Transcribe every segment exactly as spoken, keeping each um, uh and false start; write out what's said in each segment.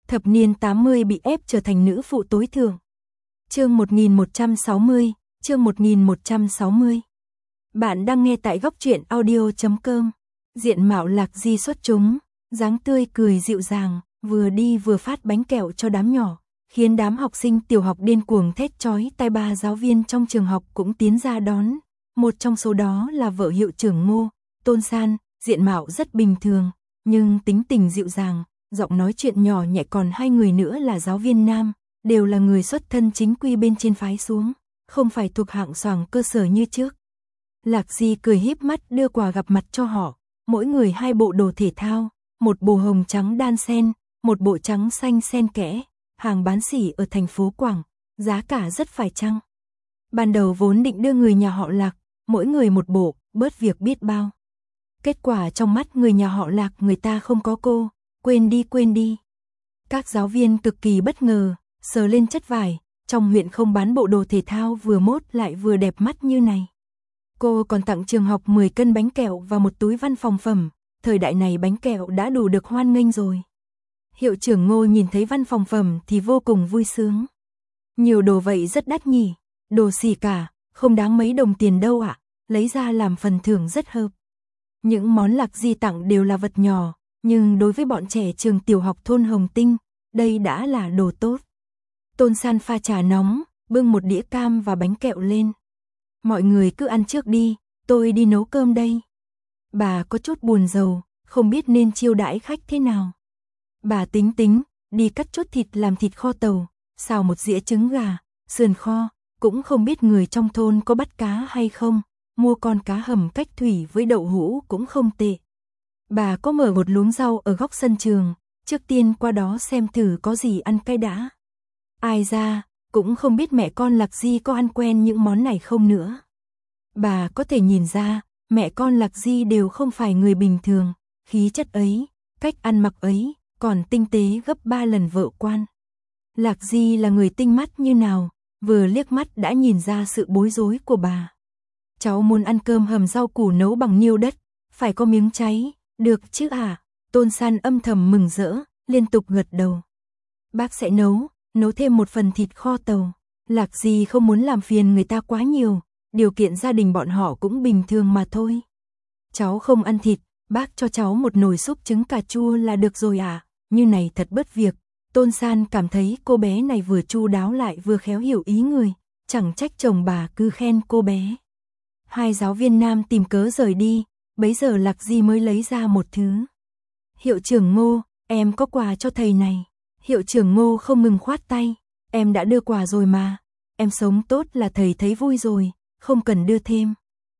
thập niên tám mươi bị ép trở thành nữ phụ tối thượng. Chương một nghìn một trăm sáu mươi, chương một nghìn một trăm sáu mươi. Bạn đang nghe tại góc truyện audio chấm com. Diện mạo Lạc Di xuất chúng, dáng tươi cười dịu dàng, vừa đi vừa phát bánh kẹo cho đám nhỏ, khiến đám học sinh tiểu học điên cuồng thét chói tai. Ba giáo viên trong trường học cũng tiến ra đón, một trong số đó là vợ hiệu trưởng Ngô, Tôn San, diện mạo rất bình thường, nhưng tính tình dịu dàng, giọng nói chuyện nhỏ nhẹ. Còn hai người nữa là giáo viên nam, đều là người xuất thân chính quy bên trên phái xuống, không phải thuộc hạng xoàng cơ sở như trước. Lạc Di cười híp mắt đưa quà gặp mặt cho họ, mỗi người hai bộ đồ thể thao, một bộ hồng trắng đan sen, một bộ trắng xanh xen kẽ, hàng bán sỉ ở thành phố Quảng, giá cả rất phải chăng. Ban đầu vốn định đưa người nhà họ Lạc, mỗi người một bộ, bớt việc biết bao. Kết quả trong mắt người nhà họ Lạc người ta không có cô, quên đi quên đi. Các giáo viên cực kỳ bất ngờ, sờ lên chất vải, trong huyện không bán bộ đồ thể thao vừa mốt lại vừa đẹp mắt như này. Cô còn tặng trường học mười cân bánh kẹo và một túi văn phòng phẩm, thời đại này bánh kẹo đã đủ được hoan nghênh rồi. Hiệu trưởng Ngô nhìn thấy văn phòng phẩm thì vô cùng vui sướng. Nhiều đồ vậy rất đắt nhỉ, đồ xỉ cả, không đáng mấy đồng tiền đâu ạ, lấy ra làm phần thưởng rất hợp. Những món Lạc Di tặng đều là vật nhỏ, nhưng đối với bọn trẻ trường tiểu học thôn Hồng Tinh, đây đã là đồ tốt. Tôn San pha trà nóng, bưng một đĩa cam và bánh kẹo lên. Mọi người cứ ăn trước đi, tôi đi nấu cơm đây. Bà có chút buồn rầu, không biết nên chiêu đãi khách thế nào. Bà tính tính, đi cắt chốt thịt làm thịt kho tàu, xào một dĩa trứng gà, sườn kho, cũng không biết người trong thôn có bắt cá hay không, mua con cá hầm cách thủy với đậu hũ cũng không tệ. Bà có mở một luống rau ở góc sân trường, trước tiên qua đó xem thử có gì ăn cái đã. Ai ra, cũng không biết mẹ con Lạc Di có ăn quen những món này không nữa. Bà có thể nhìn ra, mẹ con Lạc Di đều không phải người bình thường, khí chất ấy, cách ăn mặc ấy, còn tinh tế gấp ba lần vợ quan. Lạc Di là người tinh mắt như nào, vừa liếc mắt đã nhìn ra sự bối rối của bà. Cháu muốn ăn cơm hầm rau củ nấu bằng niêu đất, phải có miếng cháy, được chứ à? Tôn San âm thầm mừng rỡ, liên tục gật đầu. Bác sẽ nấu, nấu thêm một phần thịt kho tàu. Lạc Di không muốn làm phiền người ta quá nhiều, điều kiện gia đình bọn họ cũng bình thường mà thôi. Cháu không ăn thịt, bác cho cháu một nồi súp trứng cà chua là được rồi à? Như này thật bớt việc. Tôn San cảm thấy cô bé này vừa chu đáo lại vừa khéo hiểu ý người, chẳng trách chồng bà cứ khen cô bé. Hai giáo viên nam tìm cớ rời đi, bấy giờ Lạc Di mới lấy ra một thứ. Hiệu trưởng Ngô, em có quà cho thầy này. Hiệu trưởng Ngô không ngừng khoát tay, em đã đưa quà rồi mà, em sống tốt là thầy thấy vui rồi, không cần đưa thêm.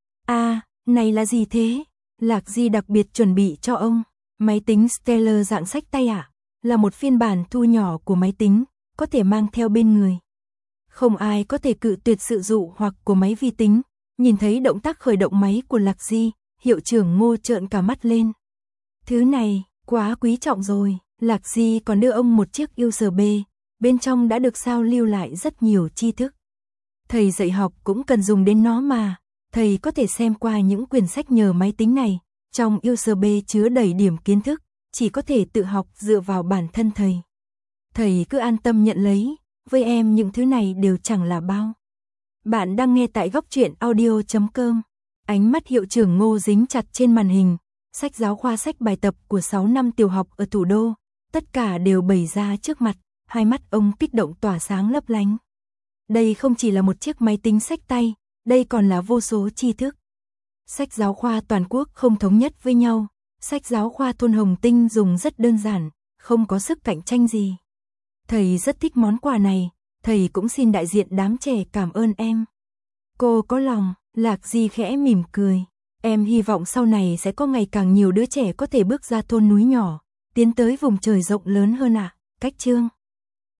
À, này là gì thế? Lạc Di đặc biệt chuẩn bị cho ông, máy tính Stellar dạng sách tay ạ, à? Là một phiên bản thu nhỏ của máy tính, có thể mang theo bên người. Không ai có thể cự tuyệt sự dụ hoặc của máy vi tính. Nhìn thấy động tác khởi động máy của Lạc Di, hiệu trưởng Ngô trợn cả mắt lên. Thứ này, quá quý trọng rồi. Lạc Di còn đưa ông một chiếc u ét bê, bên trong đã được sao lưu lại rất nhiều tri thức. Thầy dạy học cũng cần dùng đến nó mà, thầy có thể xem qua những quyển sách nhờ máy tính này, trong u ét bê chứa đầy điểm kiến thức, chỉ có thể tự học dựa vào bản thân thầy. Thầy cứ an tâm nhận lấy, với em những thứ này đều chẳng là bao. Bạn đang nghe tại góc truyện audio chấm com. Ánh mắt hiệu trưởng Ngô dính chặt trên màn hình, sách giáo khoa sách bài tập của sáu năm tiểu học ở thủ đô, tất cả đều bày ra trước mặt, hai mắt ông kích động tỏa sáng lấp lánh. Đây không chỉ là một chiếc máy tính xách tay, đây còn là vô số tri thức. Sách giáo khoa toàn quốc không thống nhất với nhau, sách giáo khoa thôn Hồng Tinh dùng rất đơn giản, không có sức cạnh tranh gì. Thầy rất thích món quà này, thầy cũng xin đại diện đám trẻ cảm ơn em. Cô có lòng, Lạc Di khẽ mỉm cười. Em hy vọng sau này sẽ có ngày càng nhiều đứa trẻ có thể bước ra thôn núi nhỏ, tiến tới vùng trời rộng lớn hơn ạ. À. Cách chương